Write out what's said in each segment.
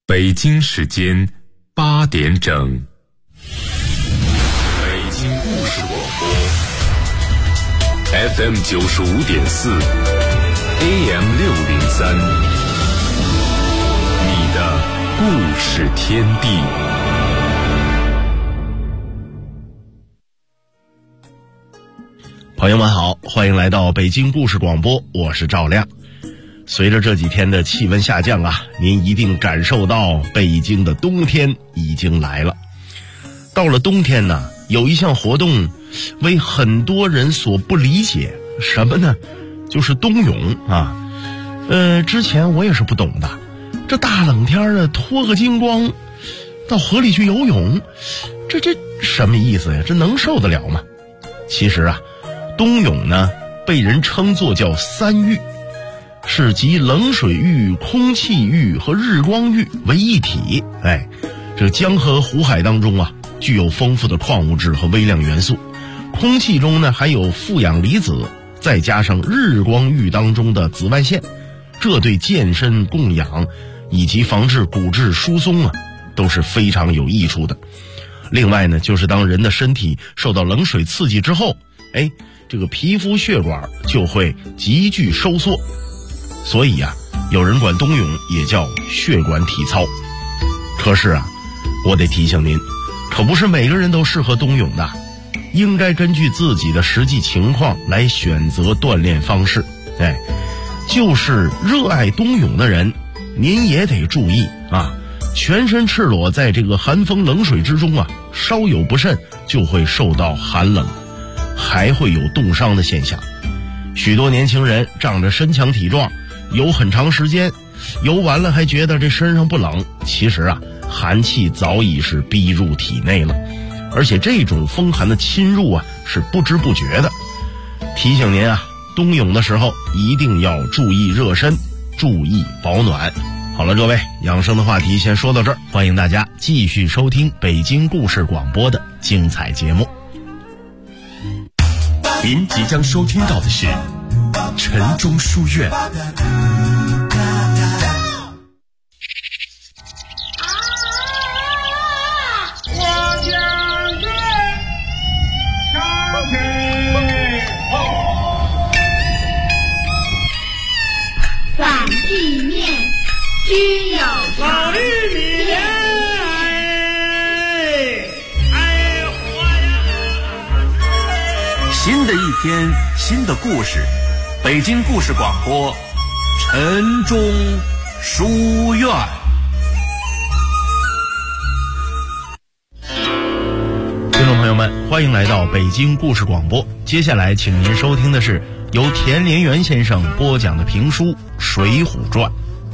北京时间8点整，北京故事广播 FM 95.4 AM 603，你的故事天地。 朋友们好，欢迎来到北京故事广播，我是赵亮。随着这几天的气温下降啊，您一定感受到北京的冬天已经来了。到了冬天呢，有一项活动为很多人所不理解，什么呢？就是冬泳啊。之前我也是不懂的，这大冷天的脱个精光到河里去游泳，这什么意思呀？这能受得了吗？其实啊，冬泳呢被人称作叫三浴，是集冷水浴、空气浴和日光浴为一体。这江河湖海当中啊，具有丰富的矿物质和微量元素，空气中呢还有负氧离子，再加上日光浴当中的紫外线，这对健身供氧以及防治骨质疏松啊都是非常有益处的。另外呢，就是当人的身体受到冷水刺激之后，这个皮肤血管就会急剧收缩，所以啊，有人管冬泳也叫血管体操。可是啊，我得提醒您，可不是每个人都适合冬泳的，应该根据自己的实际情况来选择锻炼方式。就是热爱冬泳的人，您也得注意啊，全身赤裸在这个寒风冷水之中啊，稍有不慎就会受到寒冷，还会有冻伤的现象。许多年轻人仗着身强体壮，游很长时间，游完了还觉得这身上不冷，其实啊，寒气早已是逼入体内了，而且这种风寒的侵入啊，是不知不觉的。提醒您啊，冬泳的时候一定要注意热身，注意保暖。好了，各位，养生的话题先说到这儿，欢迎大家继续收听北京故事广播的精彩节目。 您即将收听到的是晨钟书院。 反地面均有老绿米莲， 新的一天，新的故事，北京故事广播，晨钟书院。 听众朋友们，欢迎来到北京故事广播。接下来请您收听的是由田连元先生播讲的评书《水浒传》。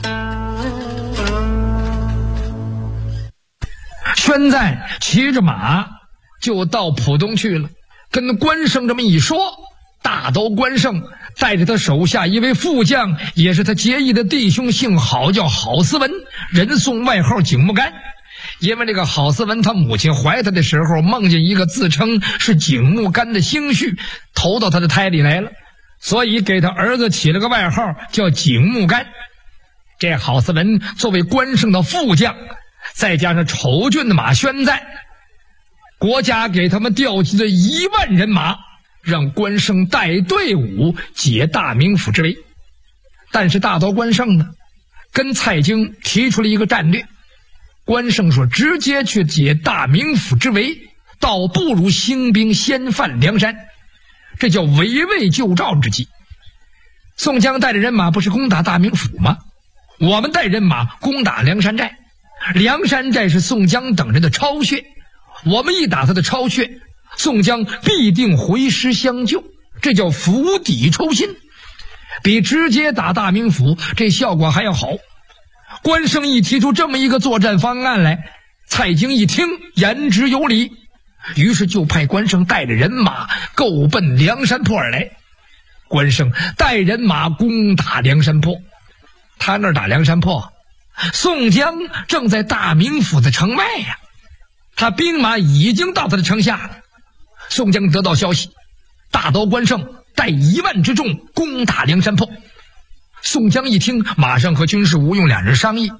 宣在骑着马就到浦东去了，跟关胜这么一说，大都关胜带着他手下一位副将，也是他结义的弟兄，姓郝，叫郝思文，人送外号景木干。因为这个郝思文他母亲怀他的时候，梦见一个自称是景木干的星婿投到他的胎里来了，所以给他儿子起了个外号叫景木干。这郝思文作为关胜的副将，再加上丑郡的马宣在，国家给他们调集了1万人马，让关胜带队伍解大名府之围。但是大刀关胜呢，跟蔡京提出了一个战略。关胜说，直接去解大名府之围，倒不如兴兵先犯梁山，这叫围魏救赵之计。宋江带着人马不是攻打大名府吗？我们带人马攻打梁山寨，梁山寨是宋江等人的巢穴，我们一打他的巢穴，宋江必定回师相救，这叫釜底抽薪，比直接打大名府这效果还要好。关胜一提出这么一个作战方案来，蔡京一听言之有理，于是就派关胜带着人马够奔梁山泊而来。关胜带人马攻打梁山泊，他那儿打梁山泊，宋江正在大名府的城外呀，他兵马已经到他的城下了。宋江得到消息，大刀关胜带1万之众攻打梁山泊。宋江一听，马上和军师吴用2人商议，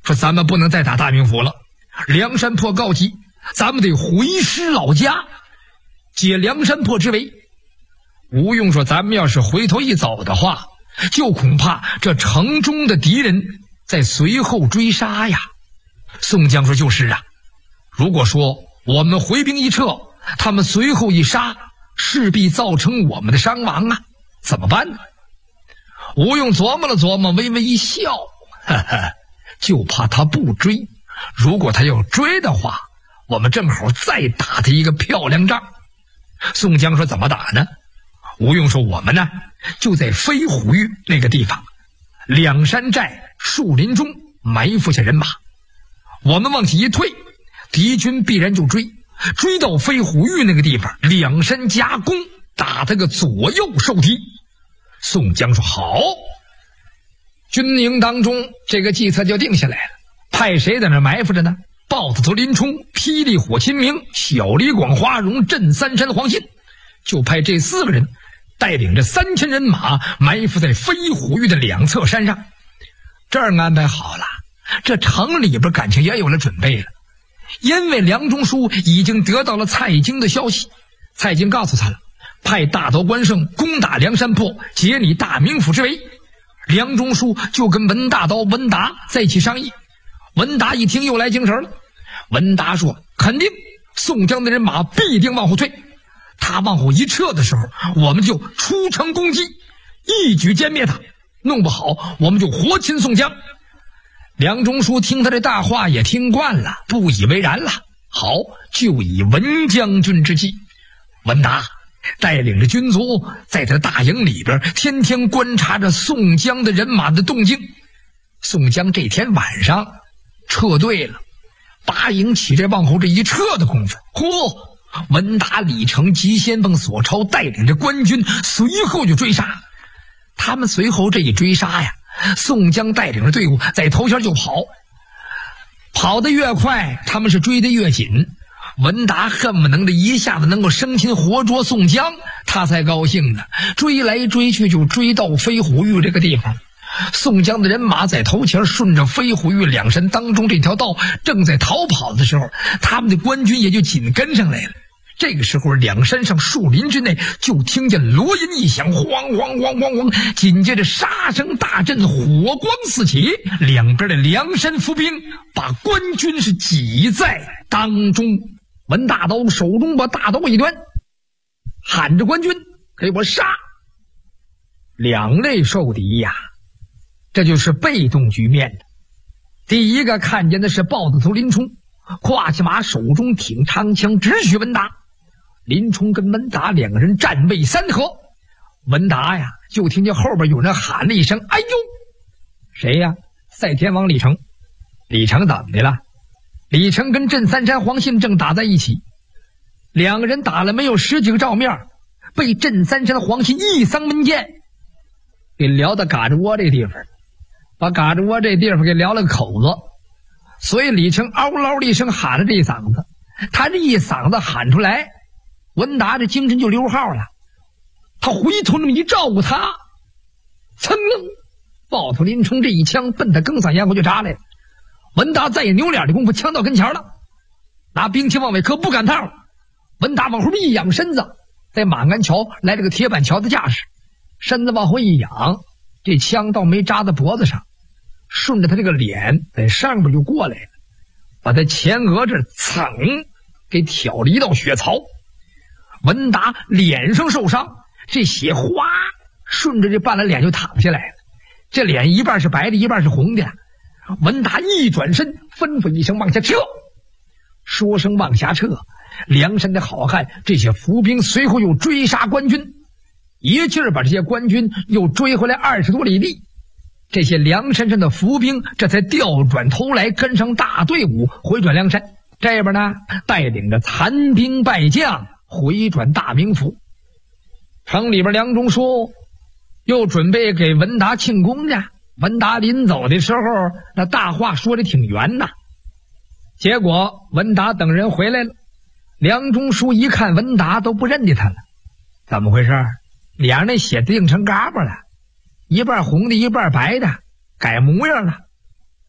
说咱们不能再打大名府了，梁山泊告急，咱们得回师老家，解梁山泊之围。吴用说咱们要是回头一走的话，就恐怕这城中的敌人在随后追杀呀。宋江说就是啊，如果说我们回兵一撤，他们随后一杀，势必造成我们的伤亡啊，怎么办呢？吴用琢磨了琢磨，微微一笑，哈哈，就怕他不追，如果他要追的话，我们正好再打他一个漂亮仗。宋江说怎么打呢？吴用说我们呢就在飞虎峪那个地方，两山寨树林中埋伏下人马，我们往起一退，敌军必然就追到飞虎峪那个地方，两山夹攻，打他个左右受敌。宋江说好。军营当中这个计策就定下来了，派谁在那埋伏着呢？豹子头林冲、霹雳火秦明、小李广花荣、镇三山黄信，就派这4个人带领着3000人马埋伏在飞虎峪的两侧山上。这儿安排好了，这城里边感情也有了准备了，因为梁中书已经得到了蔡京的消息，蔡京告诉他了，派大刀关胜攻打梁山泊，解你大名府之围。梁中书就跟文大刀文达在一起商议。文达一听又来精神了，文达说肯定宋江的人马必定往后退，他往后一撤的时候，我们就出城攻击，一举歼灭他，弄不好我们就活擒宋江。梁中书听他这大话也听惯了，不以为然了。好，就以文将军之计。文达带领着军卒在他大营里边天天观察着宋江的人马的动静。宋江这天晚上撤退了，八营起这往后这一撤的功夫，文达、李成、急先锋、索超带领着官军随后就追杀。他们随后这一追杀呀，宋江带领着队伍在头前就跑得越快，他们是追得越紧。文达恨不能的一下子能够生擒活捉宋江，他才高兴呢。追来追去就追到飞虎峪这个地方，宋江的人马在头前顺着飞虎峪两山当中这条道正在逃跑的时候，他们的官军也就紧跟上来了。这个时候两山上树林之内就听见锣音一响，晃晃晃晃晃，紧接着杀声大震，火光四起，两边的梁山伏兵把官军是挤在当中。文大刀手中把大刀一端，喊着官军给我杀。两类受敌呀，这就是被动局面的。第一个看见的是豹子头林冲，跨下马，手中挺长枪直取文达。林冲跟文达两个人站位3合，文达呀就听见后边有人喊了一声哎呦。谁呀？赛天王李成。李成怎么的了？李成跟镇三山黄信正打在一起，两个人打了没有10几个照面，被镇三山黄信一桑门剑给撩到嘎吱窝这地方，把嘎吱窝这地方给撩了个口子。所以李成嗷嗷的一声喊了这一嗓子，他这一嗓子喊出来，文达这精神就溜号了。他回头那么一照顾他，噌，豹头林冲这一枪奔他更嗓咽过就扎来了。文达再也扭脸的功夫，枪到跟前了，拿兵器往外磕，不赶趟了。文达往后一仰身子，在马鞍桥来了个铁板桥的架势，身子往后一仰，这枪倒没扎在脖子上，顺着他这个脸在上边就过来了，把他前额这蹭给挑了一道血槽。文达脸上受伤，这血哗顺着这半拉脸就淌下来了，这脸一半是白的，一半是红的。文达一转身，吩咐一声往下撤。说声往下撤，梁山的好汉这些伏兵随后又追杀官军，一气儿把这些官军又追回来20多里地。这些梁山上的伏兵这才调转头来，跟上大队伍回转梁山。这边呢，带领着残兵败将回转大名府。城里边梁中书又准备给文达庆功去。文达临走的时候，那大话说的挺圆呐。结果文达等人回来了，梁中书一看文达都不认得他了，怎么回事？脸上那血定成嘎巴了，一半红的一半白的，改模样了。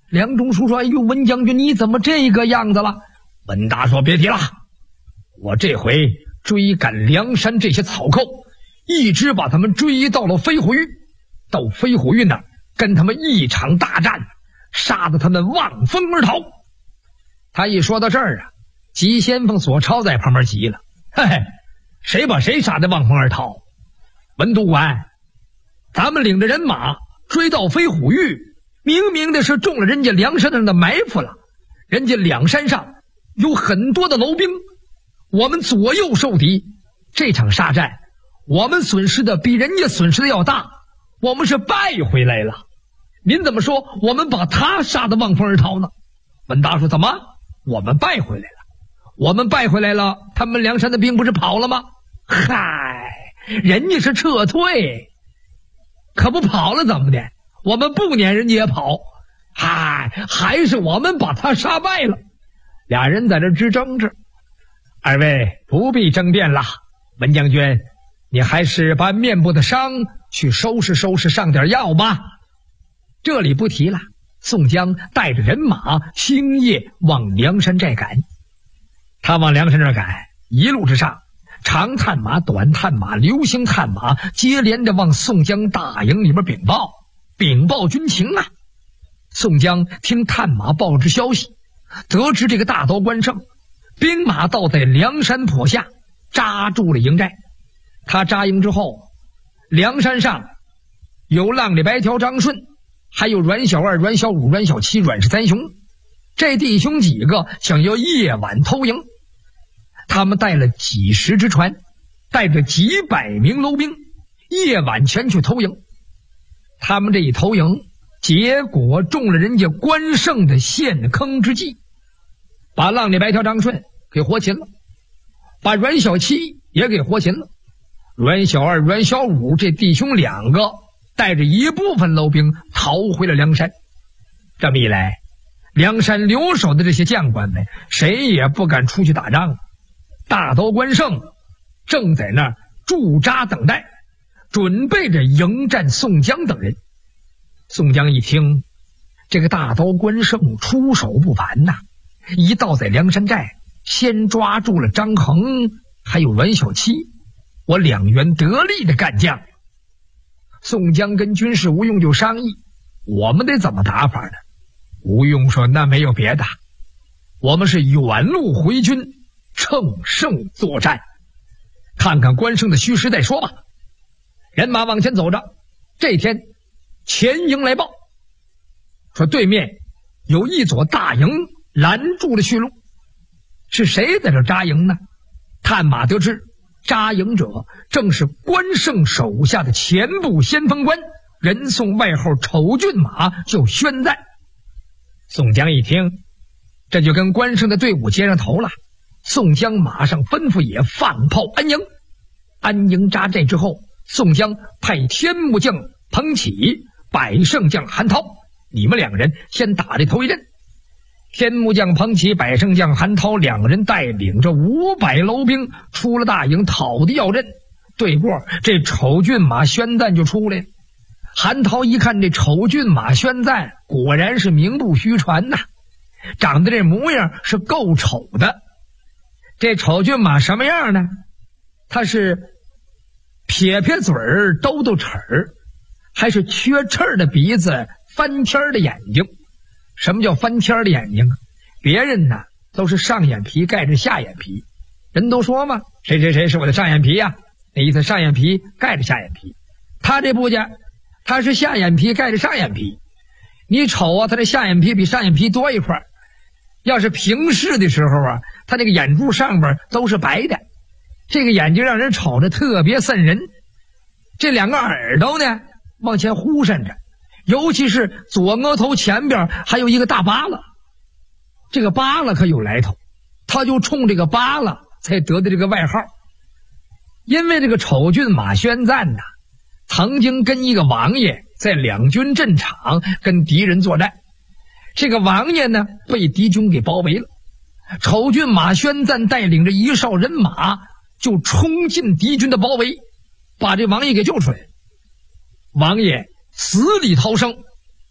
梁中书说：“哎呦，文将军你怎么这个样子了？”文达说：“别提了，我这回追赶梁山这些草寇，一直把他们追到了飞虎峪，到飞虎峪那儿跟他们一场大战，杀得他们望风而逃。”他一说到这儿啊，急先锋索超在旁边急了：“嘿嘿，谁把谁杀得望风而逃？文督管，咱们领着人马追到飞虎峪，明明的是中了人家梁山上的埋伏了。人家两山上有很多的楼兵，我们左右受敌，这场杀战我们损失的比人家损失的要大，我们是败回来了。您怎么说我们把他杀得望风而逃呢？”文达说：“怎么我们败回来了？我们败回来了，他们梁山的兵不是跑了吗？嗨，人家是撤退，可不跑了怎么的？我们不撵人家也跑，嗨，还是我们把他杀败了。”俩人在这直争着。二位不必争辩了，文将军，你还是把面部的伤去收拾收拾，上点药吧。这里不提了。宋江带着人马星夜往梁山寨赶。他往梁山这儿赶，一路之上，长探马、短探马、流星探马接连的往宋江大营里面禀报军情啊。宋江听探马报知消息，得知这个大刀关胜兵马倒在梁山坡下，扎住了营寨。他扎营之后，梁山上有浪里白条张顺，还有阮小二、阮小五、阮小七、阮氏三雄，这弟兄几个想要夜晚偷营。他们带了几十只船，带着几百名楼兵，夜晚前去偷营。他们这一偷营，结果中了人家关胜的陷坑之计，把浪里白条张顺给活擒了，把阮小七也给活擒了。阮小二、阮小五这弟兄两个带着一部分楼兵逃回了梁山。这么一来，梁山留守的这些将官们谁也不敢出去打仗。大刀关胜正在那儿驻扎等待，准备着迎战宋江等人。宋江一听，这个大刀关胜出手不凡呐，一到在梁山寨，先抓住了张衡还有阮小七，我两员得力的干将。宋江跟军师吴用就商议，我们得怎么打法呢？吴用说：“那没有别的，我们是远路回军，乘胜作战，看看关胜的虚实再说吧。”人马往前走着，这天前营来报说，对面有一座大营拦住了去路。是谁在这扎营呢？探马得知，扎营者正是关胜手下的前部先锋官，人送外号丑骏马，叫宣赞。宋江一听，这就跟关胜的队伍接上头了。宋江马上吩咐也放炮安营。安营扎寨之后，宋江派天目将彭起、百胜将韩涛，你们两个人先打这头一阵。天目将彭起、百胜将韩涛两个人带领着500楼兵出了大营，讨的要阵。对过这丑骏马宣赞就出来了。韩涛一看这丑骏马宣赞，果然是名不虚传呐，长得这模样是够丑的。这丑骏马什么样呢？他是撇撇嘴儿，兜兜齿儿，还是缺翅儿的鼻子，翻天儿的眼睛。什么叫翻天儿的眼睛啊？别人呢都是上眼皮盖着下眼皮，人都说嘛，谁谁谁是我的上眼皮呀，那意思上眼皮盖着下眼皮。他这不讲，他是下眼皮盖着上眼皮。你瞅啊，他这下眼皮比上眼皮多一块。要是平视的时候啊，他这个眼珠上边都是白的，这个眼睛让人瞅着特别瘆人。这两个耳朵呢往前忽闪着，尤其是左额头前边还有一个大疤了。这个疤了可有来头，他就冲这个疤了才得的这个外号。因为这个丑骏马宣赞呐，曾经跟一个王爷在两军阵场跟敌人作战，这个王爷呢被敌军给包围了。丑骏马宣赞带领着一哨人马就冲进敌军的包围，把这王爷给救出来。王爷死里逃生，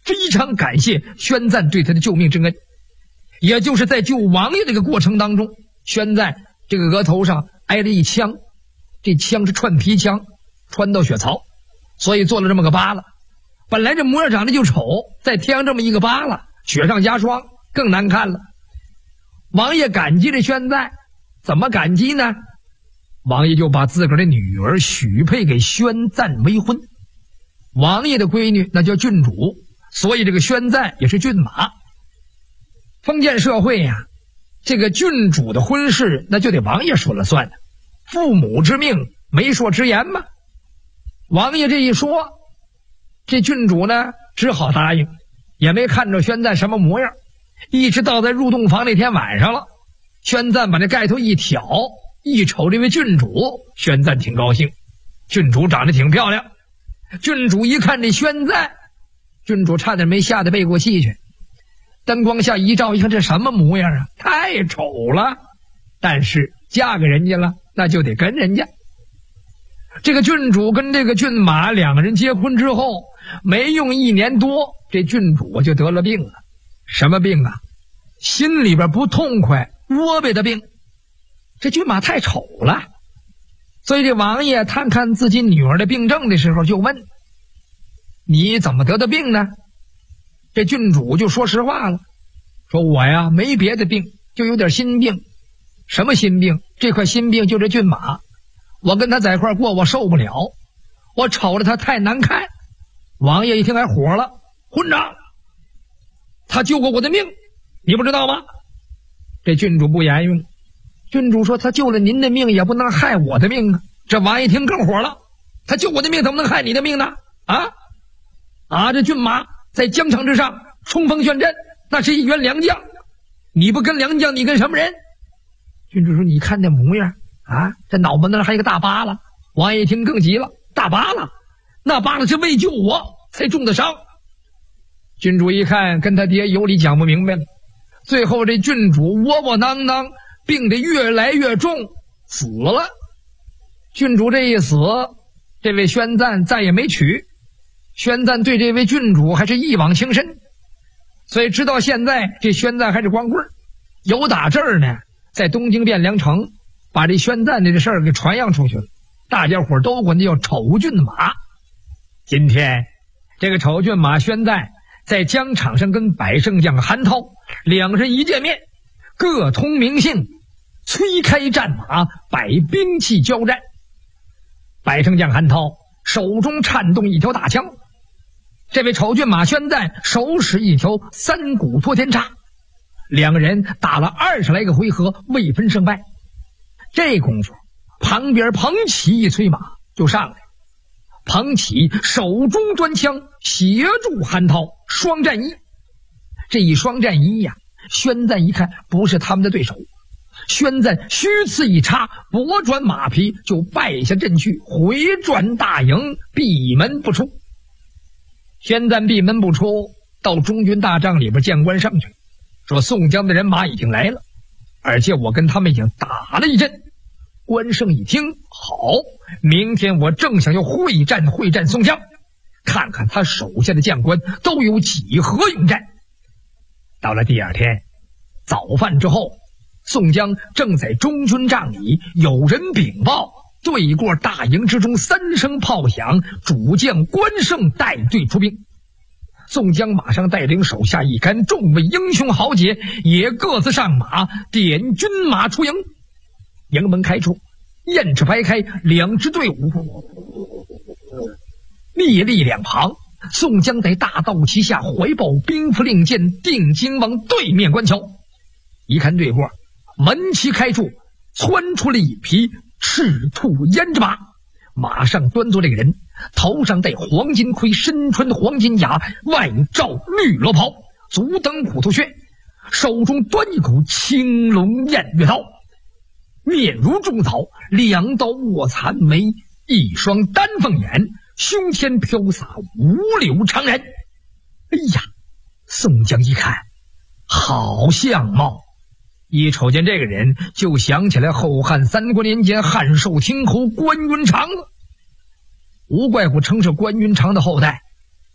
非常感谢宣赞对他的救命之恩。也就是在救王爷这个过程当中，宣赞这个额头上挨了一枪，这枪是串皮枪，穿到血槽，所以做了这么个疤了。本来这模样长得就丑，再添上这么一个疤了，雪上加霜，更难看了。王爷感激这宣赞，怎么感激呢？王爷就把自个儿的女儿许配给宣赞为婚。王爷的闺女那叫郡主，所以这个宣赞也是郡马。封建社会呀，这个郡主的婚事那就得王爷说了算了，父母之命，媒妁之言嘛。王爷这一说，这郡主呢只好答应，也没看着宣赞什么模样。一直到在入洞房那天晚上了，宣赞把这盖头一挑，一瞅这位郡主，宣赞挺高兴。郡主长得挺漂亮，郡主一看这宣赞，郡主差点没吓得背过气去。灯光下一照，一看这什么模样啊，太丑了。但是嫁给人家了，那就得跟人家。这个郡主跟这个郡马两个人结婚之后，没用1年多，这郡主就得了病了。什么病啊？心里边不痛快，窝背的病。这郡马太丑了，所以这王爷探看自己女儿的病症的时候，就问：你怎么得的病呢？这郡主就说实话了，说我呀没别的病，就有点心病。什么心病？这块心病就这郡马，我跟他在一块过，我受不了，我瞅着他太难看。王爷一听还火了：混账！他救过我的命，你不知道吗？这郡主不言语了。郡主说：他救了您的命，也不能害我的命啊。这王爷一听更火了：他救我的命，怎么能害你的命呢？这郡马在疆场之上冲锋陷阵，那是一员良将，你不跟良将，你跟什么人？郡主说：你看这模样啊，这脑门子上还有一个大疤了。王爷一听更急了：大疤了？那疤了是为救我才中的伤。郡主一看跟他爹有理讲不明白了，最后这郡主窝窝囊囊，病得越来越重，死了。郡主这一死，这位宣赞再也没娶。宣赞对这位郡主还是一往情深，所以直到现在这宣赞还是光棍。有打这儿呢，在东京汴梁城把这宣赞这事儿给传扬出去了，大家伙都管他叫丑郡马。今天这个丑郡马宣赞在疆场上跟百胜将韩涛两人一见面，各通名姓，催开战马，摆兵器交战。百胜将韩涛手中颤动一条大枪，这位丑郡马宣赞手使一条三股托天叉，两个人打了20来个回合，未分胜败。这功夫，旁边彭起一催马就上来，彭起手中端枪，协助韩涛双战一。这一双战一呀，宣赞一看不是他们的对手，宣赞虚刺一插，拨转马匹就败下阵去，回转大营，闭门不出。宣赞闭门不出，到中军大帐里边见官上去，说宋江的人马已经来了，而且我跟他们已经打了一阵。关胜一听，好，明天我正想要会战宋江，看看他手下的将官都有几何勇战。到了第二天早饭之后，宋江正在中军帐里，有人禀报，对过大营之中3声炮响，主将关胜带队出兵。宋江马上带领手下一干众位英雄豪杰，也各自上马，点军马出营。营门开处，雁翅排开，两支队伍列立两旁。宋江在大道旗下怀抱兵符令箭，定睛往对面观瞧。一看对过门旗开处，窜出了一匹赤兔胭脂马，马上端坐这个人，头上戴黄金盔，身穿黄金甲，外罩绿罗袍，足蹬虎头靴，手中端一口青龙偃月刀，面如重枣，两刀卧蚕眉，一双丹凤眼，胸前飘洒五柳长髯。哎呀，宋江一看好相貌，一瞅见这个人就想起来后汉3国年间汉寿亭侯关云长了。吴怪虎称是关云长的后代，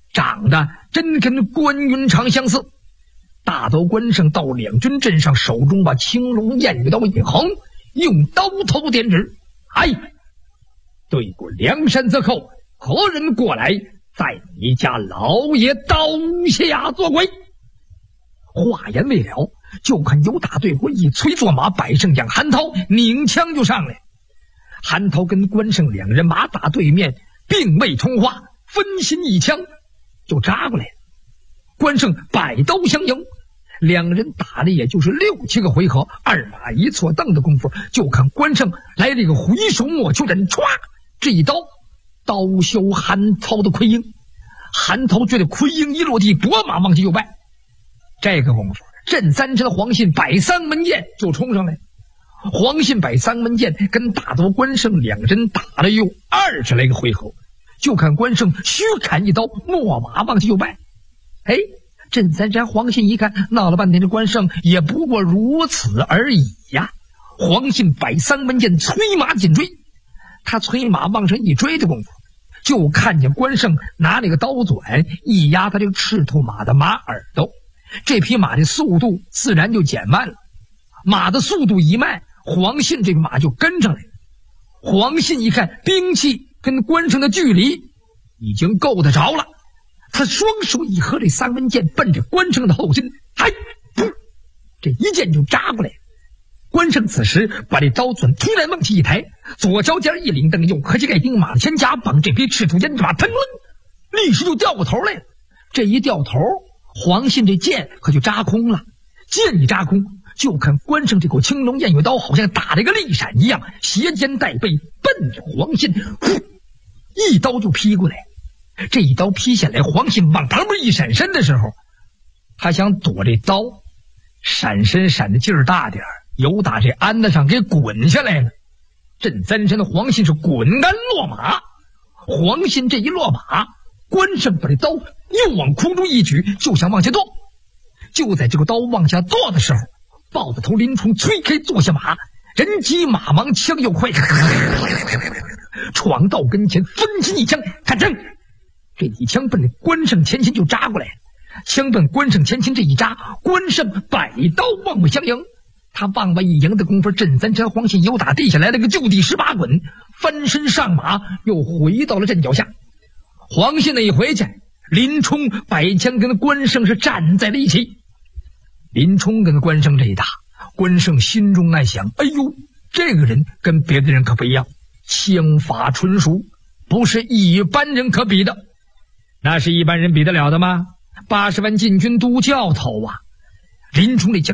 长得真跟关云长相似。大刀关胜到两军阵上，手中把青龙偃月刀一横，用刀头点指：“哎，对过梁山贼寇，何人过来，在你家老爷刀下做鬼？”话言未了，就看有打对过一催坐马，百胜将韩涛拧枪就上来。韩涛跟关胜两人马打对面，并未通话，分心一枪就扎过来了。关胜摆刀相迎，两人打了也就是6、7个回合，二马一错蹬的功夫，就看关胜来了一个回首莫求斩，歘，这一刀刀削韩涛的盔缨。韩涛觉得盔缨一落地，拨马往前又拜。这个功夫，镇三山的黄信摆三门剑就冲上来。黄信摆三门剑跟大刀关胜两人打了有20来个回合，就看关胜虚砍一刀，落马往前又拜。哎，镇三山黄信一看，闹了半天这关胜也不过如此而已呀。黄信摆三门剑催马紧追，他催马往上一追的功夫，就看见关胜拿了个刀短一压他这个赤兔马的马耳朵，这匹马的速度自然就减慢了。马的速度一慢，黄信这个马就跟上来了。黄信一看兵器跟关胜的距离已经够得着了，他双手一合，这三门剑奔着关胜的后心，哎，这一剑就扎过来。关胜此时把这刀纂突然往起一抬，左脚尖一领蹬，右合起盖钉马的前夹绑这匹赤兔胭脂马，腾楞立时就掉过头来了。这一掉头，黄信这剑可就扎空了。剑一扎空，就看关胜这口青龙偃月刀好像打了一个利闪一样，斜肩带背奔着黄信，一刀就劈过来。这一刀劈下来，黄信往旁边一闪身的时候，他想躲这刀，闪身闪的劲儿大点，有打这鞍子上给滚下来了。镇三山的黄信是滚鞍落马，黄信这一落马，关胜把这刀又往空中一举，就想往下剁。就在这个刀往下剁的时候，豹子头林冲催开坐下马，人急马忙，枪又快，闯到跟前，分心一枪，看正，这一枪奔关胜前心就扎过来了。枪奔关胜前心这一扎，关胜摆刀往外相迎。他往外一迎的功夫，镇三山黄信又打地下来了个就地18滚，翻身上马又回到了阵脚下。黄信那一回去，林冲摆枪跟关胜是站在了一起。林冲跟关胜这一打，关胜心中暗想，哎呦，这个人跟别的人可不一样，枪法纯熟，不是一般人可比的。那是一般人比得了的吗？80万禁军都教头啊！林冲这枪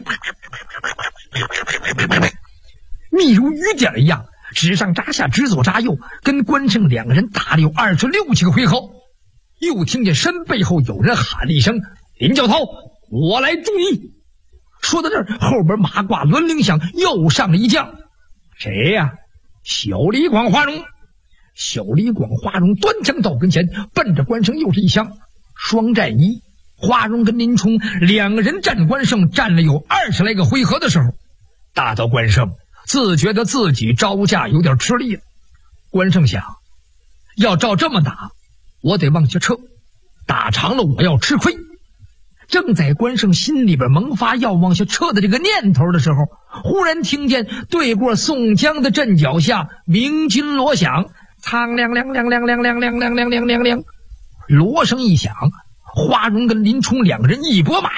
密如雨点一样，直上扎下，直左扎右，跟关胜两个人打了有26、7个回合。又听见身背后有人喊了一声：“林教头，我来助你！”说到这儿，后边马挂抡铃响，又上了一将。谁呀？小李广花荣。小李广花荣端枪到跟前，奔着关胜又是一枪。双战一，花荣跟林冲两个人战关胜战了有20来个回合的时候，大刀关胜自觉得自己招架有点吃力了。关胜想，要照这么打，我得往下撤，打长了我要吃亏。正在关胜心里边萌发要往下撤的这个念头的时候，忽然听见对过宋江的阵脚下鸣金锣响，苍亮亮亮亮亮亮亮亮亮亮亮亮，锣声一响，花荣跟林冲两个人一拨马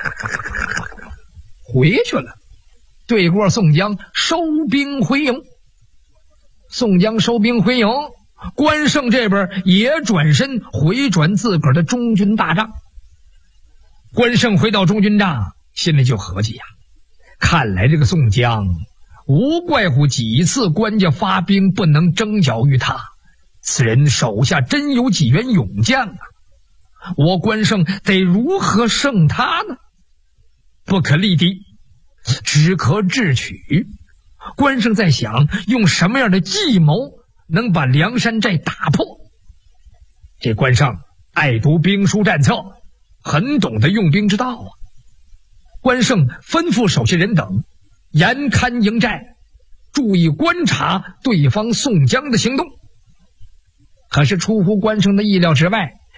回去了。对过宋江收兵回营，宋江收兵回营，关胜这边也转身回转自个儿的中军大帐。关胜回到中军帐，心里就合计呀，看来这个宋江无怪乎几次关家发兵不能征剿于他，此人手下真有几员勇将啊！我关胜得如何胜他呢？不可力敌，只可智取。关胜在想，用什么样的计谋能把梁山寨打破。这关胜爱读兵书战策，很懂得用兵之道啊。关胜吩咐手下人等严看营寨，注意观察对方宋江的行动。可是出乎关胜的意料之外，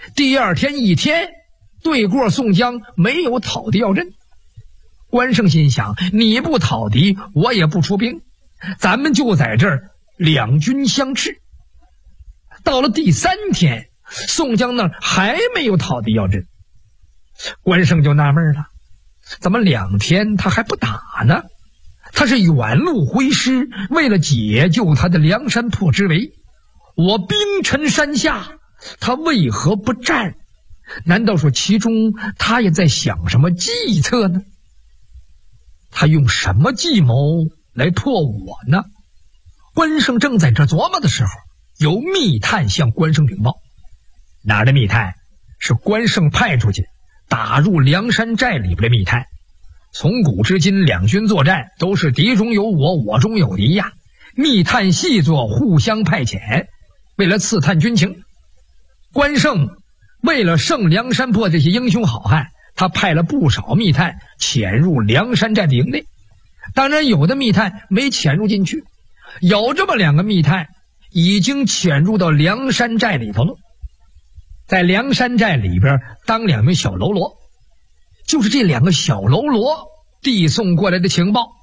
第二天一天，对过宋江没有讨敌要阵。关胜心想，你不讨敌，我也不出兵，咱们就在这儿两军相斥。到了第3天，宋江那儿还没有讨敌要阵，关胜就纳闷了，怎么2天他还不打呢？他是远路挥师，为了解救他的梁山泊之围，我兵陈山下，他为何不战？难道说其中他也在想什么计策呢？他用什么计谋来破我呢？关胜正在这琢磨的时候，有密探向关胜禀报。哪儿的密探？是关胜派出去打入梁山寨里边的密探。从古至今，两军作战都是敌中有我，我中有敌呀。密探细作，互相派遣，为了刺探军情。关胜为了胜梁山泊这些英雄好汉，他派了不少密探潜入梁山寨的营内。当然有的密探没潜入进去，有这么2个密探已经潜入到梁山寨里头了，在梁山寨里边当2名小喽啰。就是这2个小喽啰递送过来的情报。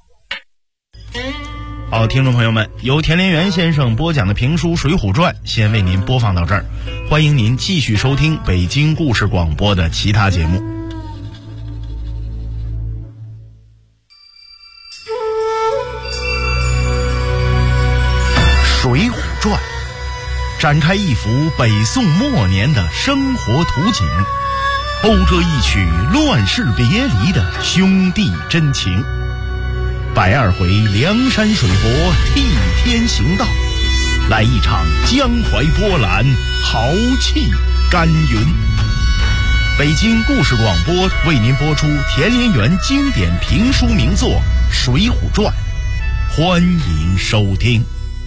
好，听众朋友们，由田连元先生播讲的评书《水浒传》先为您播放到这儿，欢迎您继续收听北京故事广播的其他节目。《水浒传》展开一幅北宋末年的生活图景，讴歌一曲乱世别离的兄弟真情。120回梁山水泊替天行道，来一场江淮波澜，豪气干云。北京故事广播为您播出田连元经典评书名作《水浒传》，欢迎收听。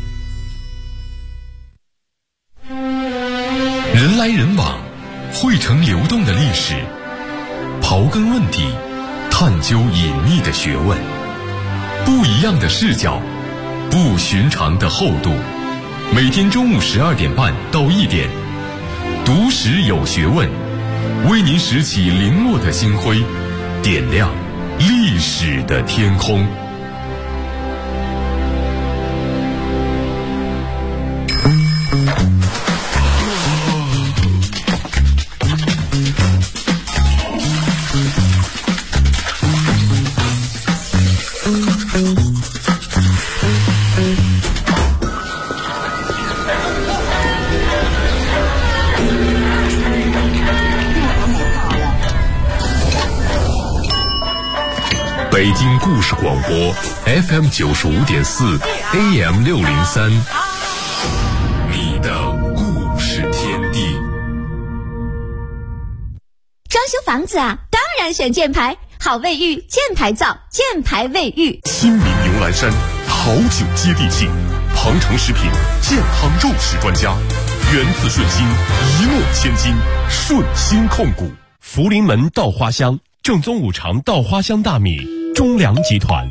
人来人往，汇成流动的历史，刨根问底，探究隐秘的学问，不一样的视角，不寻常的厚度。每天中午12点半到1点，读史有学问，为您拾起零落的星辉，点亮历史的天空。北京故事广播 FM 95.4 AM 603，你的故事天地。 装修房子啊，当然选箭牌，好卫浴，箭牌造，箭牌卫浴。 新民牛栏山，好酒接地气，庞城食品健康肉食专家，源自顺心，一诺千金，顺心控股。福临门稻花香，正宗五常稻花香大米，中粮集团。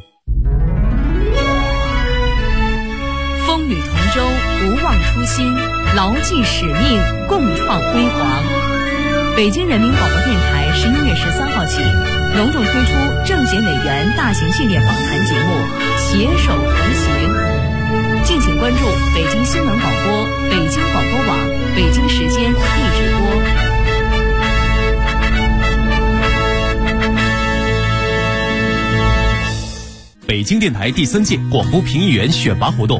风雨同舟，不忘初心，牢记使命，共创辉煌。北京人民广播电台11月13号起，隆重推出政协委员大型系列访谈节目《携手同行》，敬请关注北京新闻广播、北京广播网、北京时间一直播。 北京电台第3届广播评议员选拔活动